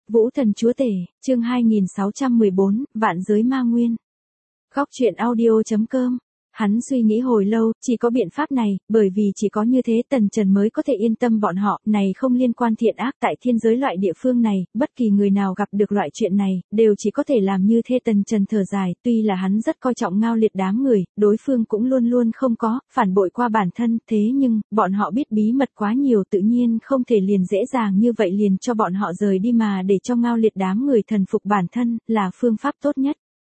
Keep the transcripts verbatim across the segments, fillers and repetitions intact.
Vũ thần chúa tể, chương hai nghìn sáu trăm mười bốn, vạn giới ma nguyên. Góc truyện audio chấm com. Hắn suy nghĩ hồi lâu, chỉ có biện pháp này, bởi vì chỉ có như thế Tần Trần mới có thể yên tâm bọn họ, này không liên quan thiện ác tại thiên giới loại địa phương này, bất kỳ người nào gặp được loại chuyện này, đều chỉ có thể làm như thế. Tần Trần thở dài, tuy là hắn rất coi trọng Ngao Liệt đám người, đối phương cũng luôn luôn không có, phản bội qua bản thân, thế nhưng, bọn họ biết bí mật quá nhiều tự nhiên không thể liền dễ dàng như vậy liền cho bọn họ rời đi mà để cho Ngao Liệt đám người thần phục bản thân, là phương pháp tốt nhất.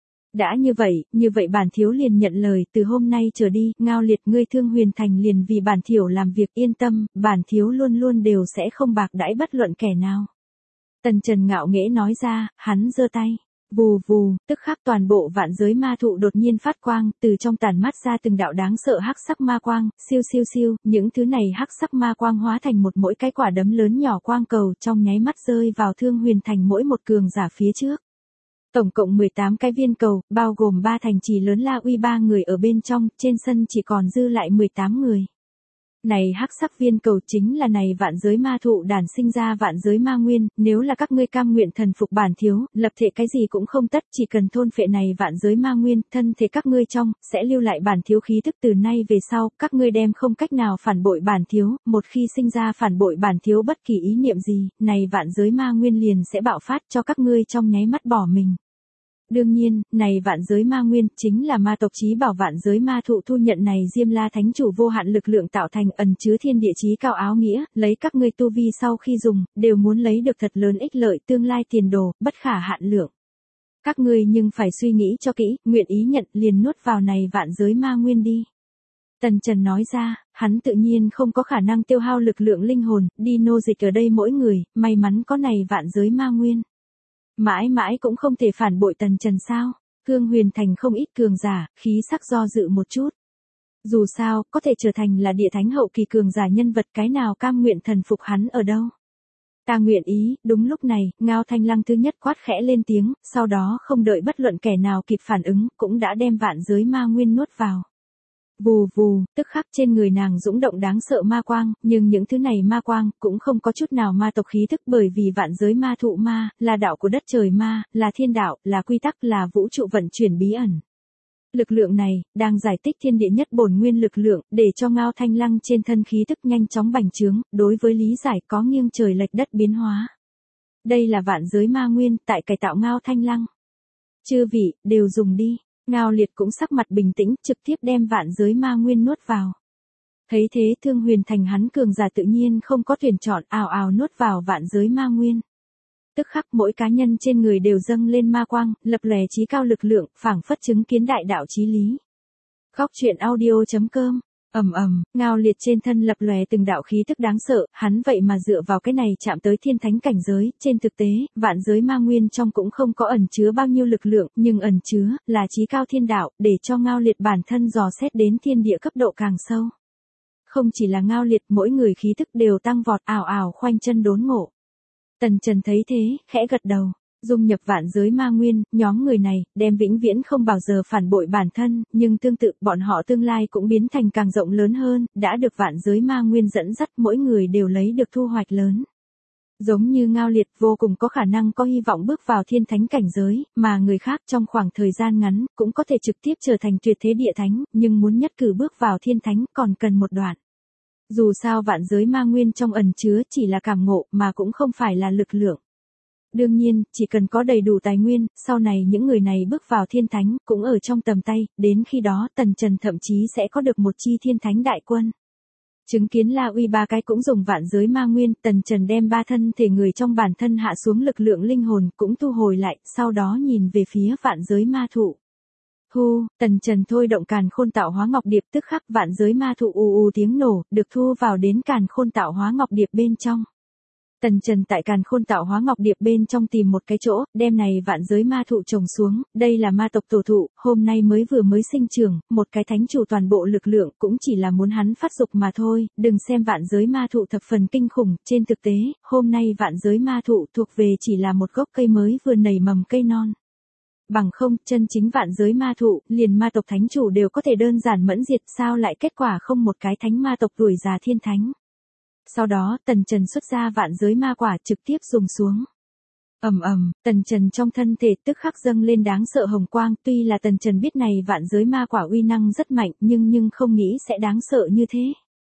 Đã như vậy, như vậy bản thiếu liền nhận lời, từ hôm nay trở đi, Ngao Liệt ngươi Thương Huyền Thành liền vì bản thiếu làm việc, yên tâm, bản thiếu luôn luôn đều sẽ không bạc đãi bất luận kẻ nào. Tần Trần ngạo nghễ nói ra, hắn giơ tay, vù vù, tức khắc toàn bộ vạn giới ma thụ đột nhiên phát quang, từ trong tàn mắt ra từng đạo đáng sợ hắc sắc ma quang, siêu siêu siêu, những thứ này hắc sắc ma quang hóa thành một mỗi cái quả đấm lớn nhỏ quang cầu, trong nháy mắt rơi vào Thương Huyền Thành mỗi một cường giả phía trước. Tổng cộng mười tám cái viên cầu, bao gồm ba thành trì lớn La Uy ba người ở bên trong, trên sân chỉ còn dư lại mười tám người. Này hắc sắc viên cầu chính là này vạn giới ma thụ đản sinh ra vạn giới ma nguyên, nếu là các ngươi cam nguyện thần phục bản thiếu, lập thể cái gì cũng không tất, chỉ cần thôn phệ này vạn giới ma nguyên, thân thể các ngươi trong, sẽ lưu lại bản thiếu khí thức từ nay về sau, các ngươi đem không cách nào phản bội bản thiếu, một khi sinh ra phản bội bản thiếu bất kỳ ý niệm gì, này vạn giới ma nguyên liền sẽ bạo phát cho các ngươi trong nháy mắt bỏ mình. Đương nhiên, này vạn giới ma nguyên, chính là ma tộc chí bảo vạn giới ma thụ thu nhận này Diêm La Thánh Chủ vô hạn lực lượng tạo thành ẩn chứa thiên địa chí cao áo nghĩa, lấy các ngươi tu vi sau khi dùng, đều muốn lấy được thật lớn ích lợi tương lai tiền đồ, bất khả hạn lượng. Các ngươi nhưng phải suy nghĩ cho kỹ, nguyện ý nhận liền nuốt vào này vạn giới ma nguyên đi. Tần Trần nói ra, hắn tự nhiên không có khả năng tiêu hao lực lượng linh hồn, đi nô dịch ở đây mỗi người, may mắn có này vạn giới ma nguyên. Mãi mãi cũng không thể phản bội Tần Trần sao? Thương Huyền Thành không ít cường giả, khí sắc do dự một chút. Dù sao, có thể trở thành là địa thánh hậu kỳ cường giả nhân vật, cái nào cam nguyện thần phục hắn ở đâu? Ta nguyện ý. Đúng lúc này, Ngao Thanh Lăng thứ nhất quát khẽ lên tiếng, sau đó không đợi bất luận kẻ nào kịp phản ứng, cũng đã đem vạn giới ma nguyên nuốt vào. Vù vù, tức khắc trên người nàng dũng động đáng sợ ma quang, nhưng những thứ này ma quang cũng không có chút nào ma tộc khí thức, bởi vì vạn giới ma thụ ma, là đạo của đất trời ma, là thiên đạo, là quy tắc, là vũ trụ vận chuyển bí ẩn. Lực lượng này, đang giải tích thiên địa nhất bổn nguyên lực lượng, để cho Ngao Thanh Lăng trên thân khí thức nhanh chóng bành trướng, đối với lý giải có nghiêng trời lệch đất biến hóa. Đây là vạn giới ma nguyên, tại cải tạo Ngao Thanh Lăng. Chư vị, đều dùng đi. Ngao Liệt cũng sắc mặt bình tĩnh, trực tiếp đem vạn giới ma nguyên nuốt vào. Thấy thế Thương Huyền Thành hắn cường giả tự nhiên không có tuyển chọn, ào ào nuốt vào vạn giới ma nguyên. Tức khắc mỗi cá nhân trên người đều dâng lên ma quang, lập lòe chí cao lực lượng, phảng phất chứng kiến đại đạo chí lý. Góc truyện audio chấm com. Ầm ầm, Ngao Liệt trên thân lập lòe từng đạo khí tức đáng sợ, hắn vậy mà dựa vào cái này chạm tới thiên thánh cảnh giới, trên thực tế, vạn giới ma nguyên trong cũng không có ẩn chứa bao nhiêu lực lượng, nhưng ẩn chứa là chí cao thiên đạo, để cho Ngao Liệt bản thân dò xét đến thiên địa cấp độ càng sâu. Không chỉ là Ngao Liệt, mỗi người khí tức đều tăng vọt, ảo ảo khoanh chân đốn ngộ. Tần Trần thấy thế, khẽ gật đầu. Dung nhập vạn giới ma nguyên, nhóm người này, đem vĩnh viễn không bao giờ phản bội bản thân, nhưng tương tự, bọn họ tương lai cũng biến thành càng rộng lớn hơn, đã được vạn giới ma nguyên dẫn dắt, mỗi người đều lấy được thu hoạch lớn. Giống như Ngao Liệt vô cùng có khả năng có hy vọng bước vào thiên thánh cảnh giới, mà người khác trong khoảng thời gian ngắn, cũng có thể trực tiếp trở thành tuyệt thế địa thánh, nhưng muốn nhất cử bước vào thiên thánh còn cần một đoạn. Dù sao vạn giới ma nguyên trong ẩn chứa chỉ là cảm ngộ mà cũng không phải là lực lượng. Đương nhiên, chỉ cần có đầy đủ tài nguyên, sau này những người này bước vào thiên thánh, cũng ở trong tầm tay, đến khi đó Tần Trần thậm chí sẽ có được một chi thiên thánh đại quân. Chứng kiến La Uy ba cái cũng dùng vạn giới ma nguyên, Tần Trần đem ba thân thể người trong bản thân hạ xuống lực lượng linh hồn, cũng thu hồi lại, sau đó nhìn về phía vạn giới ma thụ. Thu, Tần Trần thôi động càn khôn tạo hóa ngọc điệp, tức khắc vạn giới ma thụ ù ù tiếng nổ, được thu vào đến càn khôn tạo hóa ngọc điệp bên trong. Tần Trần tại càn khôn tạo hóa ngọc điệp bên trong tìm một cái chỗ, đem này vạn giới ma thụ trồng xuống, đây là ma tộc tổ thụ, hôm nay mới vừa mới sinh trưởng, một cái thánh chủ toàn bộ lực lượng, cũng chỉ là muốn hắn phát dục mà thôi, đừng xem vạn giới ma thụ thập phần kinh khủng, trên thực tế, hôm nay vạn giới ma thụ thuộc về chỉ là một gốc cây mới vừa nảy mầm cây non. Bằng không, chân chính vạn giới ma thụ, liền ma tộc thánh chủ đều có thể đơn giản mẫn diệt, sao lại kết quả không một cái thánh ma tộc đuổi già thiên thánh. Sau đó, Tần Trần xuất ra vạn giới ma quả trực tiếp dùng xuống. Ầm ầm, Tần Trần trong thân thể tức khắc dâng lên đáng sợ hồng quang, tuy là Tần Trần biết này vạn giới ma quả uy năng rất mạnh, nhưng nhưng không nghĩ sẽ đáng sợ như thế.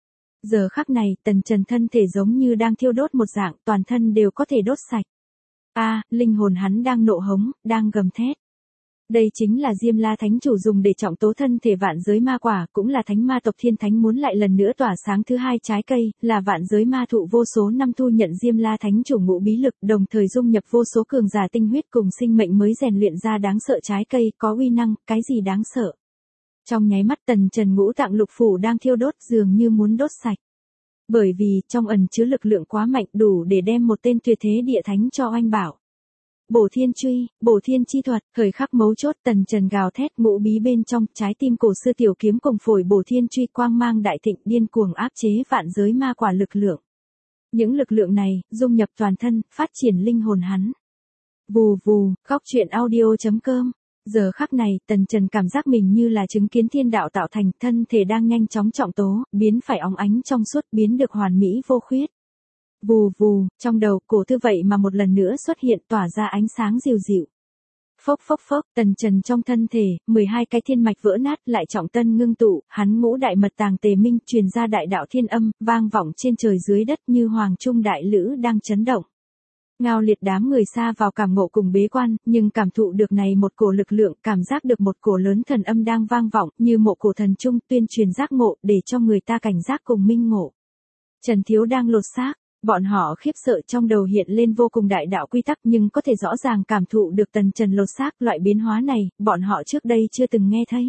Giờ khắc này, Tần Trần thân thể giống như đang thiêu đốt một dạng, toàn thân đều có thể đốt sạch. A, linh hồn hắn đang nộ hống, đang gầm thét. Đây chính là Diêm La Thánh Chủ dùng để trọng tố thân thể vạn giới ma quả, cũng là thánh ma tộc Thiên Thánh muốn lại lần nữa tỏa sáng thứ hai trái cây, là vạn giới ma thụ vô số năm thu nhận Diêm La Thánh Chủ ngũ bí lực, đồng thời dung nhập vô số cường giả tinh huyết cùng sinh mệnh mới rèn luyện ra đáng sợ trái cây, có uy năng, cái gì đáng sợ. Trong nháy mắt Tần Trần ngũ tạng lục phủ đang thiêu đốt dường như muốn đốt sạch. Bởi vì trong ẩn chứa lực lượng quá mạnh đủ để đem một tên tuyệt thế địa thánh cho oanh bảo. Bổ thiên truy, bổ thiên chi thuật, thời khắc mấu chốt Tần Trần gào thét ngũ bí bên trong, trái tim cổ xưa tiểu kiếm cùng phổi bổ thiên truy quang mang đại thịnh điên cuồng áp chế vạn giới ma quả lực lượng. Những lực lượng này, dung nhập toàn thân, phát triển linh hồn hắn. Vù vù, góc truyện audio chấm com. Giờ khắc này, Tần Trần cảm giác mình như là chứng kiến thiên đạo tạo thành, thân thể đang nhanh chóng trọng tố, biến phải óng ánh trong suốt, biến được hoàn mỹ vô khuyết. Vù vù, trong đầu, cổ thư vậy mà một lần nữa xuất hiện tỏa ra ánh sáng dịu dịu. Phốc phốc phốc, Tần Trần trong thân thể, mười hai cái thiên mạch vỡ nát lại trọng tân ngưng tụ, hắn ngũ đại mật tàng tề minh truyền ra đại đạo thiên âm, vang vọng trên trời dưới đất như hoàng trung đại lữ đang chấn động. Ngao liệt đám người xa vào cảm ngộ cùng bế quan, nhưng cảm thụ được này một cổ lực lượng, cảm giác được một cổ lớn thần âm đang vang vọng, như một cổ thần trung tuyên truyền giác ngộ, để cho người ta cảnh giác cùng minh ngộ. Trần Thiếu đang lột xác, bọn họ khiếp sợ trong đầu hiện lên vô cùng đại đạo quy tắc nhưng có thể rõ ràng cảm thụ được Tần Trần lột xác loại biến hóa này, bọn họ trước đây chưa từng nghe thấy.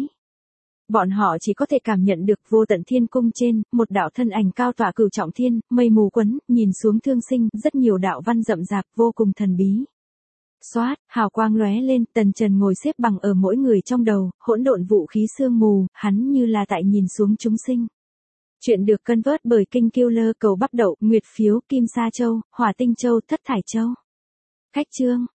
Bọn họ chỉ có thể cảm nhận được vô tận thiên cung trên, một đạo thân ảnh cao tỏa cửu trọng thiên, mây mù quấn, nhìn xuống thương sinh, rất nhiều đạo văn rậm rạp, vô cùng thần bí. Xoát, hào quang lóe lên, Tần Trần ngồi xếp bằng ở mỗi người trong đầu, hỗn độn vũ khí sương mù, hắn như là tại nhìn xuống chúng sinh. Chuyện được cân vớt bởi Kinh Killer cầu bắp đậu, Nguyệt phiếu, Kim Sa Châu, Hỏa Tinh Châu, Thất Thải Châu. Khách chương